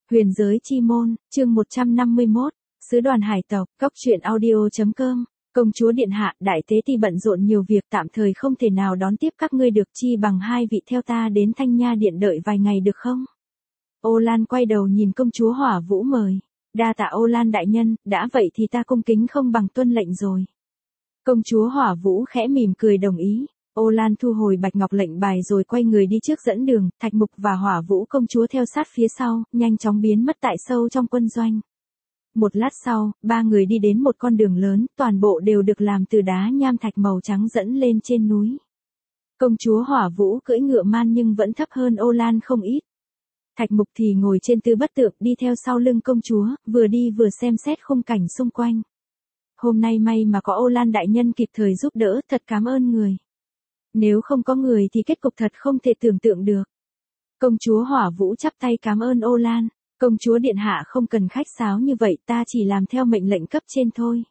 Huyền giới chi môn, chương 151, sứ đoàn hải tộc, cốc truyện audio.com. Công chúa điện hạ, đại tế ti bận rộn nhiều việc, tạm thời không thể nào đón tiếp các ngươi được, chi bằng hai vị theo ta đến Thanh Nha điện đợi vài ngày được không? Ô Lan quay đầu nhìn công chúa Hỏa Vũ mời. Đa tạ Ô Lan đại nhân, đã vậy thì ta cung kính không bằng tuân lệnh rồi. Công chúa Hỏa Vũ khẽ mỉm cười đồng ý. Ô Lan thu hồi bạch ngọc lệnh bài rồi quay người đi trước dẫn đường, Thạch Mục và Hỏa Vũ công chúa theo sát phía sau, nhanh chóng biến mất tại sâu trong quân doanh. Một lát sau, ba người đi đến một con đường lớn, toàn bộ đều được làm từ đá nham thạch màu trắng dẫn lên trên núi. Công chúa Hỏa Vũ cưỡi ngựa man nhưng vẫn thấp hơn Ô Lan không ít. Thạch Mục thì ngồi trên tư bất tượng đi theo sau lưng công chúa, vừa đi vừa xem xét khung cảnh xung quanh. Hôm nay may mà có Ô Lan đại nhân kịp thời giúp đỡ, thật cảm ơn người. Nếu không có người thì kết cục thật không thể tưởng tượng được. Công chúa Hỏa Vũ chắp tay cảm ơn Ô Lan. Công chúa điện hạ không cần khách sáo như vậy, ta chỉ làm theo mệnh lệnh cấp trên thôi.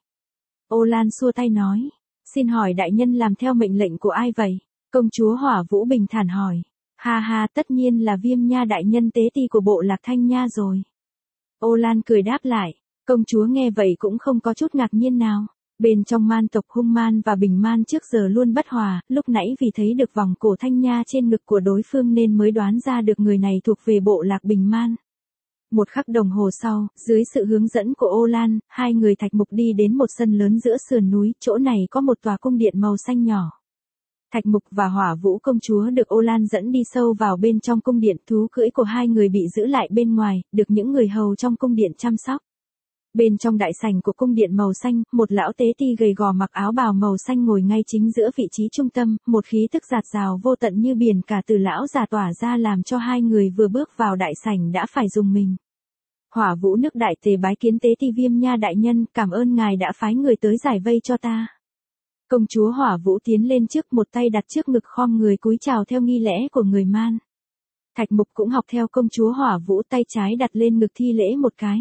Ô Lan xua tay nói. Xin hỏi đại nhân làm theo mệnh lệnh của ai vậy? Công chúa Hỏa Vũ bình thản hỏi. Ha ha, tất nhiên là Viêm Nha đại nhân tế ti của bộ lạc Thanh Nha rồi. Ô Lan cười đáp lại. Công chúa nghe vậy cũng không có chút ngạc nhiên nào. Bên trong man tộc Hung Man và Bình Man trước giờ luôn bất hòa, lúc nãy vì thấy được vòng cổ Thanh Nha trên ngực của đối phương nên mới đoán ra được người này thuộc về bộ lạc Bình Man. Một khắc đồng hồ sau, dưới sự hướng dẫn của Ô Lan, hai người Thạch Mục đi đến một sân lớn giữa sườn núi, chỗ này có một tòa cung điện màu xanh nhỏ. Thạch Mục và Hỏa Vũ công chúa được Ô Lan dẫn đi sâu vào bên trong cung điện, thú cưỡi của hai người bị giữ lại bên ngoài, được những người hầu trong cung điện chăm sóc. Bên trong đại sảnh của cung điện màu xanh, một lão tế ti gầy gò mặc áo bào màu xanh ngồi ngay chính giữa vị trí trung tâm, một khí tức dạt dào vô tận như biển cả từ lão già tỏa ra làm cho hai người vừa bước vào đại sảnh đã phải rùng mình. Hỏa Vũ nước đại tề bái kiến tế ti Viêm Nha đại nhân, cảm ơn ngài đã phái người tới giải vây cho ta. Công chúa Hỏa Vũ tiến lên trước, một tay đặt trước ngực khom người cúi chào theo nghi lễ của người Man. Thạch Mục cũng học theo công chúa Hỏa Vũ, tay trái đặt lên ngực thi lễ một cái.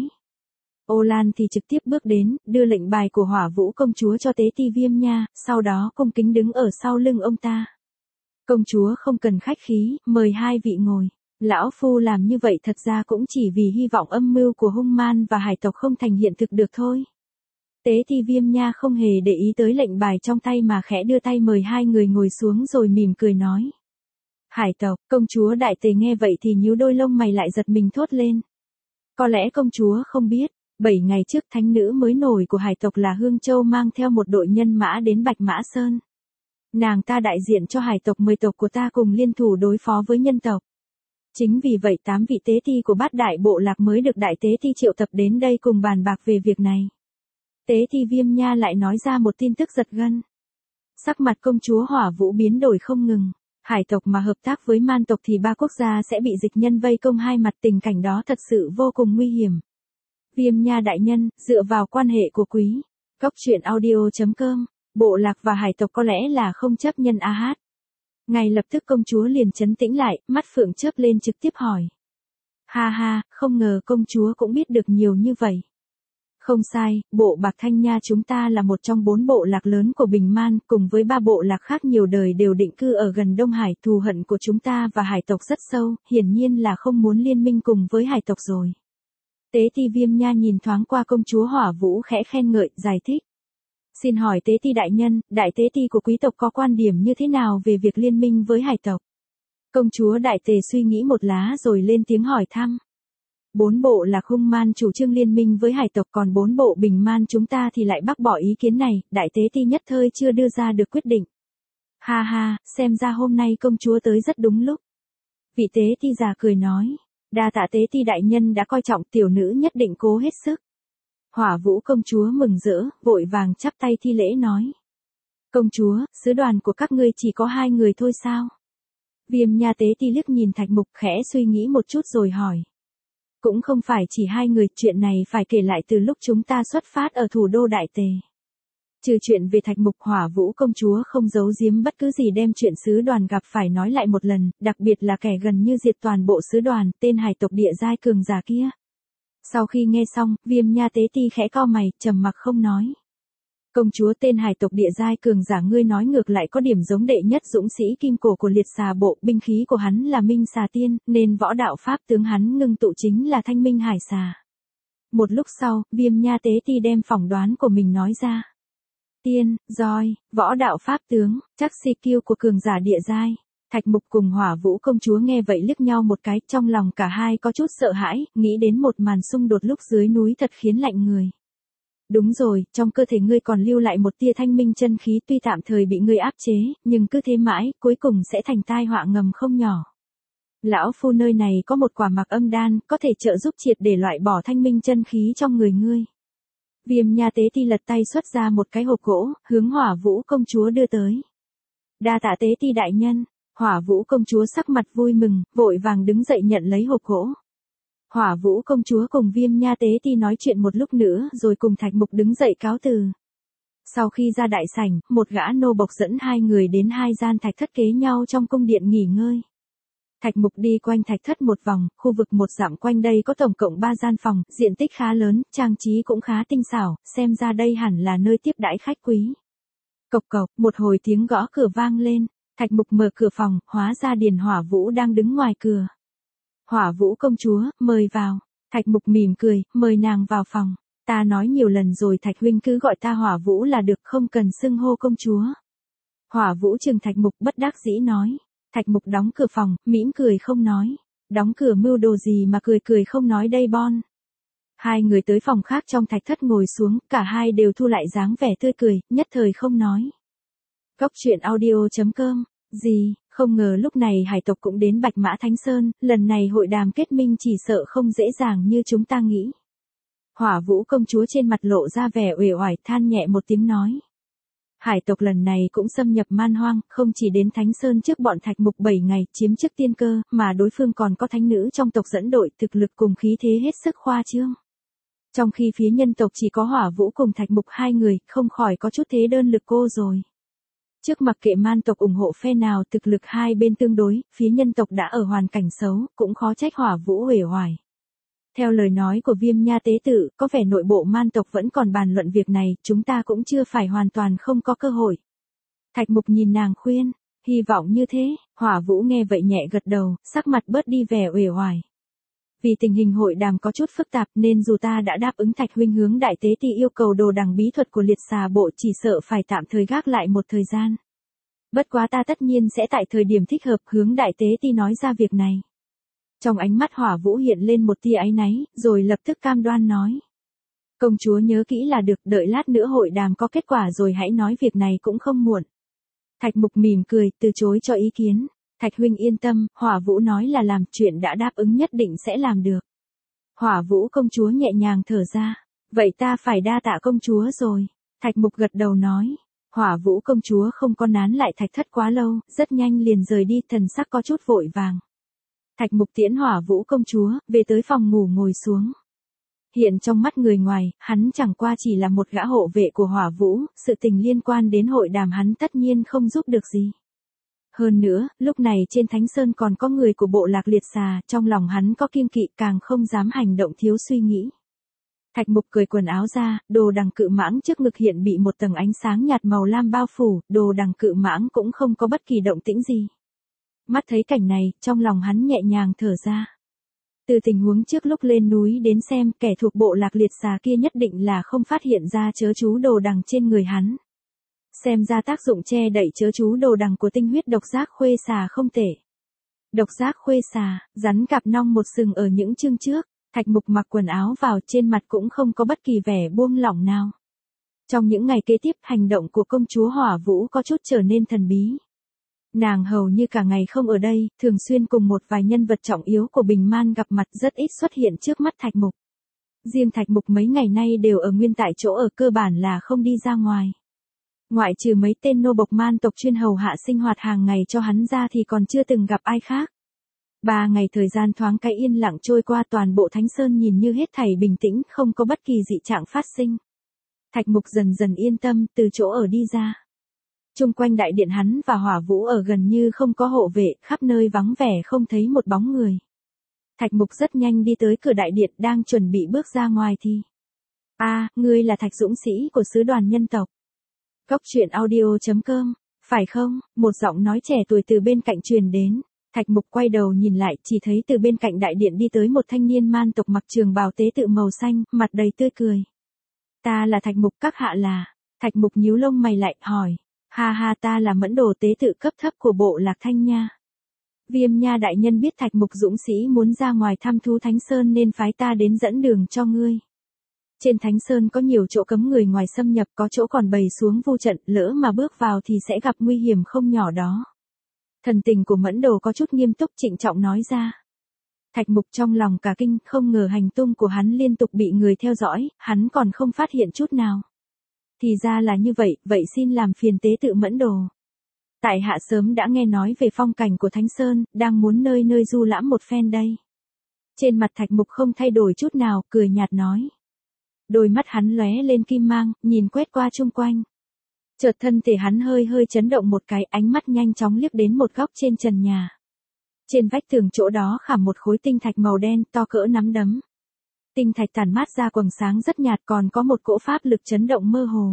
Ô Lan thì trực tiếp bước đến, đưa lệnh bài của Hỏa Vũ công chúa cho tế ti Viêm Nha, sau đó cung kính đứng ở sau lưng ông ta. Công chúa không cần khách khí, mời hai vị ngồi. Lão phu làm như vậy thật ra cũng chỉ vì hy vọng âm mưu của Hung Man và hải tộc không thành hiện thực được thôi. Tế ti Viêm Nha không hề để ý tới lệnh bài trong tay mà khẽ đưa tay mời hai người ngồi xuống rồi mỉm cười nói. Hải tộc, công chúa đại tề nghe vậy thì nhíu đôi lông mày lại giật mình thốt lên. Có lẽ công chúa không biết. 7 ngày trước thánh nữ mới nổi của hải tộc là Hương Châu mang theo một đội nhân mã đến Bạch Mã Sơn. Nàng ta đại diện cho hải tộc 10 tộc của ta cùng liên thủ đối phó với nhân tộc. Chính vì vậy 8 vị tế ti của bát đại bộ lạc mới được đại tế ti triệu tập đến đây cùng bàn bạc về việc này. Tế ti Viêm Nha lại nói ra một tin tức giật gân. Sắc mặt công chúa Hỏa Vũ biến đổi không ngừng. Hải tộc mà hợp tác với man tộc thì ba quốc gia sẽ bị dịch nhân vây công hai mặt, tình cảnh đó thật sự vô cùng nguy hiểm. Viêm Nha đại nhân, dựa vào quan hệ của quý, cốc truyện audio.com, bộ lạc và hải tộc có lẽ là không chấp nhân AH. Ngay lập tức công chúa liền trấn tĩnh lại, mắt phượng chớp lên trực tiếp hỏi. Ha ha, không ngờ công chúa cũng biết được nhiều như vậy. Không sai, bộ lạc Thanh Nha chúng ta là một trong 4 bộ lạc lớn của Bình Man, cùng với 3 bộ lạc khác nhiều đời đều định cư ở gần Đông Hải, thù hận của chúng ta và hải tộc rất sâu, hiển nhiên là không muốn liên minh cùng với hải tộc rồi. Tế ti Viêm Nha nhìn thoáng qua công chúa Hỏa Vũ khẽ khen ngợi, giải thích. Xin hỏi tế ti đại nhân, đại tế ti của quý tộc có quan điểm như thế nào về việc liên minh với hải tộc? Công chúa đại tề suy nghĩ một lá rồi lên tiếng hỏi thăm. 4 bộ lạc Hung Man chủ trương liên minh với hải tộc, còn 4 bộ Bình Man chúng ta thì lại bác bỏ ý kiến này, đại tế ti nhất thời chưa đưa ra được quyết định. Ha ha, xem ra hôm nay công chúa tới rất đúng lúc. Vị tế ti già cười nói. Đa tạ tế ti đại nhân đã coi trọng, tiểu nữ nhất định cố hết sức. Hỏa Vũ công chúa mừng rỡ, vội vàng chắp tay thi lễ nói. Công chúa, sứ đoàn của các ngươi chỉ có 2 người thôi sao? Viêm Nha tế ti liếc nhìn Thạch Mục khẽ suy nghĩ một chút rồi hỏi. Cũng không phải chỉ 2 người, chuyện này phải kể lại từ lúc chúng ta xuất phát ở thủ đô Đại Tề. Trừ chuyện về Thạch Mục, Hỏa Vũ công chúa không giấu giếm bất cứ gì, đem chuyện sứ đoàn gặp phải nói lại một lần, đặc biệt là kẻ gần như diệt toàn bộ sứ đoàn, tên hải tộc địa giai cường giả kia. Sau khi nghe xong, Viêm Nha tế ti khẽ cau mày, trầm mặc không nói. Công chúa tên hải tộc địa giai cường giả ngươi nói ngược lại có điểm giống đệ nhất dũng sĩ kim cổ của liệt xà bộ, binh khí của hắn là minh xà tiên, nên võ đạo pháp tướng hắn ngưng tụ chính là thanh minh hải xà. Một lúc sau, Viêm Nha Tế Ti đem phỏng đoán của mình nói ra. Tiên, roi, võ đạo pháp tướng, chắc si kiêu của cường giả địa giai. Thạch Mục cùng Hỏa Vũ công chúa nghe vậy liếc nhau một cái, trong lòng cả hai có chút sợ hãi, nghĩ đến một màn xung đột lúc dưới núi thật khiến lạnh người. Đúng rồi, trong cơ thể ngươi còn lưu lại một tia thanh minh chân khí, tuy tạm thời bị ngươi áp chế, nhưng cứ thế mãi, cuối cùng sẽ thành tai họa ngầm không nhỏ. Lão phu nơi này có một quả Mạc Âm đan, có thể trợ giúp triệt để loại bỏ thanh minh chân khí trong người ngươi. Viêm Nha Tế Ti lật tay xuất ra một cái hộp gỗ, hướng Hỏa Vũ công chúa đưa tới. Đa tạ Tế Ti đại nhân. Hỏa Vũ công chúa sắc mặt vui mừng, vội vàng đứng dậy nhận lấy hộp gỗ. Hỏa Vũ công chúa cùng Viêm Nha Tế Ti nói chuyện một lúc nữa rồi cùng Thạch Mục đứng dậy cáo từ. Sau khi ra đại sảnh, một gã nô bộc dẫn hai người đến hai gian thạch thất kế nhau trong cung điện nghỉ ngơi. Thạch Mục đi quanh thạch thất một vòng, khu vực một dặm quanh đây có tổng cộng 3 gian phòng, diện tích khá lớn, trang trí cũng khá tinh xảo, xem ra đây hẳn là nơi tiếp đãi khách quý. Cộc cộc, một hồi tiếng gõ cửa vang lên. Thạch Mục mở cửa phòng, hóa ra Điền Hỏa Vũ đang đứng ngoài cửa. Hỏa Vũ công chúa, mời vào. Thạch Mục mỉm cười, mời nàng vào phòng. Ta nói nhiều lần rồi Thạch huynh cứ gọi ta Hỏa Vũ là được, không cần xưng hô công chúa. Hỏa Vũ trừng Thạch Mục bất đắc dĩ nói. Thạch Mục đóng cửa phòng, mỉm cười không nói. Đóng cửa mưu đồ gì mà cười cười không nói đây bon. Hai người tới phòng khác trong thạch thất ngồi xuống, cả hai đều thu lại dáng vẻ tươi cười, nhất thời không nói. Góc truyện audio.com. Gì, không ngờ lúc này hải tộc cũng đến Bạch Mã Thánh Sơn, lần này hội đàm kết minh chỉ sợ không dễ dàng như chúng ta nghĩ. Hỏa Vũ công chúa trên mặt lộ ra vẻ uể oải, than nhẹ một tiếng nói. Hải tộc lần này cũng xâm nhập man hoang, không chỉ đến Thánh Sơn trước bọn Thạch Mục 7 ngày chiếm chức tiên cơ, mà đối phương còn có thánh nữ trong tộc dẫn đội, thực lực cùng khí thế hết sức khoa trương. Trong khi phía nhân tộc chỉ có Hỏa Vũ cùng Thạch Mục hai người, không khỏi có chút thế đơn lực cô rồi. Trước mặc kệ man tộc ủng hộ phe nào, thực lực hai bên tương đối, phía nhân tộc đã ở hoàn cảnh xấu, cũng khó trách Hỏa Vũ uể oải. Theo lời nói của Viêm Nha tế tự, có vẻ nội bộ man tộc vẫn còn bàn luận việc này, chúng ta cũng chưa phải hoàn toàn không có cơ hội. Thạch Mục nhìn nàng khuyên, hy vọng như thế. Hỏa Vũ nghe vậy nhẹ gật đầu, sắc mặt bớt đi vẻ uể oải. Vì tình hình hội đàm có chút phức tạp nên dù ta đã đáp ứng Thạch huynh hướng đại tế thì yêu cầu đồ đằng bí thuật của liệt xà bộ, chỉ sợ phải tạm thời gác lại một thời gian. Bất quá ta tất nhiên sẽ tại thời điểm thích hợp hướng đại tế thì nói ra việc này. Trong ánh mắt Hỏa Vũ hiện lên một tia áy náy, rồi lập tức cam đoan nói. Công chúa nhớ kỹ là được, đợi lát nữa hội đàm có kết quả rồi hãy nói, việc này cũng không muộn. Thạch Mục mỉm cười, từ chối cho ý kiến. Thạch huynh yên tâm, Hỏa Vũ nói là làm, chuyện đã đáp ứng nhất định sẽ làm được. Hỏa Vũ công chúa nhẹ nhàng thở ra. Vậy ta phải đa tạ công chúa rồi. Thạch Mục gật đầu nói. Hỏa Vũ công chúa không có nán lại thạch thất quá lâu, rất nhanh liền rời đi, thần sắc có chút vội vàng. Thạch Mục tiễn Hỏa Vũ công chúa, về tới phòng ngủ ngồi xuống. Hiện trong mắt người ngoài, hắn chẳng qua chỉ là một gã hộ vệ của Hỏa Vũ, sự tình liên quan đến hội đàm hắn tất nhiên không giúp được gì. Hơn nữa, lúc này trên Thánh Sơn còn có người của bộ lạc liệt xà, trong lòng hắn có kiêng kỵ, càng không dám hành động thiếu suy nghĩ. Thạch Mục cởi quần áo ra, đồ đằng cự mãng trước ngực hiện bị một tầng ánh sáng nhạt màu lam bao phủ, đồ đằng cự mãng cũng không có bất kỳ động tĩnh gì. Mắt thấy cảnh này, trong lòng hắn nhẹ nhàng thở ra. Từ tình huống trước lúc lên núi đến xem, kẻ thuộc bộ lạc liệt xà kia nhất định là không phát hiện ra chớ chú đồ đằng trên người hắn. Xem ra tác dụng che đậy chớ chú đồ đằng của tinh huyết độc giác khuê xà không tệ. Độc giác khuê xà, rắn cặp nong một sừng ở những chương trước, Thạch Mục mặc quần áo vào, trên mặt cũng không có bất kỳ vẻ buông lỏng nào. Trong những ngày kế tiếp, hành động của công chúa Hỏa Vũ có chút trở nên thần bí. Nàng hầu như cả ngày không ở đây, thường xuyên cùng một vài nhân vật trọng yếu của Bình Man gặp mặt, rất ít xuất hiện trước mắt Thạch Mục. Riêng Thạch Mục mấy ngày nay đều ở nguyên tại chỗ, ở cơ bản là không đi ra ngoài. Ngoại trừ mấy tên nô bộc man tộc chuyên hầu hạ sinh hoạt hàng ngày cho hắn ra thì còn chưa từng gặp ai khác. 3 ngày thời gian thoáng cái yên lặng trôi qua, toàn bộ Thánh Sơn nhìn như hết thảy bình tĩnh, không có bất kỳ dị trạng phát sinh. Thạch Mục dần dần yên tâm, từ chỗ ở đi ra. Chung quanh đại điện hắn và Hỏa Vũ ở gần như không có hộ vệ, khắp nơi vắng vẻ không thấy một bóng người. Thạch Mục rất nhanh đi tới cửa đại điện, đang chuẩn bị bước ra ngoài thì. Ngươi là Thạch Dũng sĩ của sứ đoàn nhân tộc. Cốc truyện audio.com, phải không? Một giọng nói trẻ tuổi từ bên cạnh truyền đến. Thạch Mục quay đầu nhìn lại, chỉ thấy từ bên cạnh đại điện đi tới một thanh niên man tộc mặc trường bào tế tự màu xanh, mặt đầy tươi cười. Ta là Thạch Mục, các hạ là? Thạch Mục nhíu lông mày lại, hỏi. Ha ha, ta là mẫn đồ tế tự cấp thấp của bộ Lạc Thanh Nha. Viêm Nha đại nhân biết Thạch Mục dũng sĩ muốn ra ngoài thăm thú Thánh Sơn nên phái ta đến dẫn đường cho ngươi. Trên Thánh Sơn có nhiều chỗ cấm người ngoài xâm nhập, có chỗ còn bày xuống vu trận, lỡ mà bước vào thì sẽ gặp nguy hiểm không nhỏ đó. Thần tình của mẫn đồ có chút nghiêm túc, trịnh trọng nói ra. Thạch Mục trong lòng cả kinh, không ngờ hành tung của hắn liên tục bị người theo dõi, hắn còn không phát hiện chút nào. Thì ra là như vậy, vậy xin làm phiền tế tự mẫn đồ. Tại hạ sớm đã nghe nói về phong cảnh của Thánh Sơn, đang muốn nơi nơi du lãm một phen đây. Trên mặt Thạch Mục không thay đổi chút nào, cười nhạt nói. Đôi mắt hắn lóe lên kim mang, nhìn quét qua chung quanh. Chợt thân thể hắn hơi hơi chấn động một cái, ánh mắt nhanh chóng liếc đến một góc trên trần nhà. Trên vách tường chỗ đó khảm một khối tinh thạch màu đen to cỡ nắm đấm. Tinh thạch tản mát ra quầng sáng rất nhạt, còn có một cỗ pháp lực chấn động mơ hồ.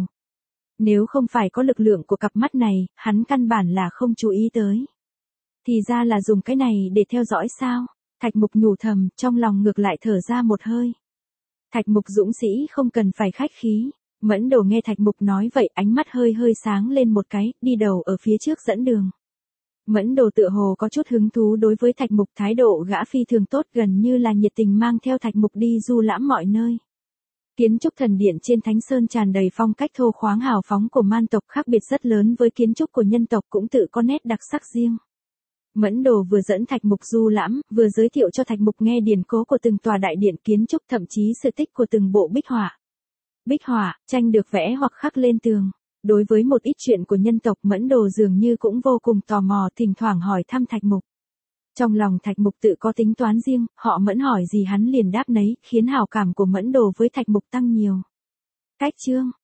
Nếu không phải có lực lượng của cặp mắt này, hắn căn bản là không chú ý tới. Thì ra là dùng cái này để theo dõi sao? Thạch Mục nhủ thầm, trong lòng ngược lại thở ra một hơi. Thạch Mục dũng sĩ không cần phải khách khí. Mẫn đồ nghe Thạch Mục nói vậy, ánh mắt hơi hơi sáng lên một cái, đi đầu ở phía trước dẫn đường. Mẫn đồ tựa hồ có chút hứng thú đối với Thạch Mục, thái độ gã phi thường tốt, gần như là nhiệt tình mang theo Thạch Mục đi du lãm mọi nơi. Kiến trúc thần điện trên Thánh Sơn tràn đầy phong cách thô khoáng hào phóng của man tộc, khác biệt rất lớn với kiến trúc của nhân tộc, cũng tự có nét đặc sắc riêng. Mẫn đồ vừa dẫn Thạch Mục du lãm, vừa giới thiệu cho Thạch Mục nghe điển cố của từng tòa đại điện kiến trúc, thậm chí sự tích của từng bộ bích họa. Bích họa, tranh được vẽ hoặc khắc lên tường. Đối với một ít chuyện của nhân tộc, Mẫn đồ dường như cũng vô cùng tò mò, thỉnh thoảng hỏi thăm Thạch Mục. Trong lòng Thạch Mục tự có tính toán riêng, họ Mẫn hỏi gì hắn liền đáp nấy, khiến hảo cảm của Mẫn đồ với Thạch Mục tăng nhiều. Cách chương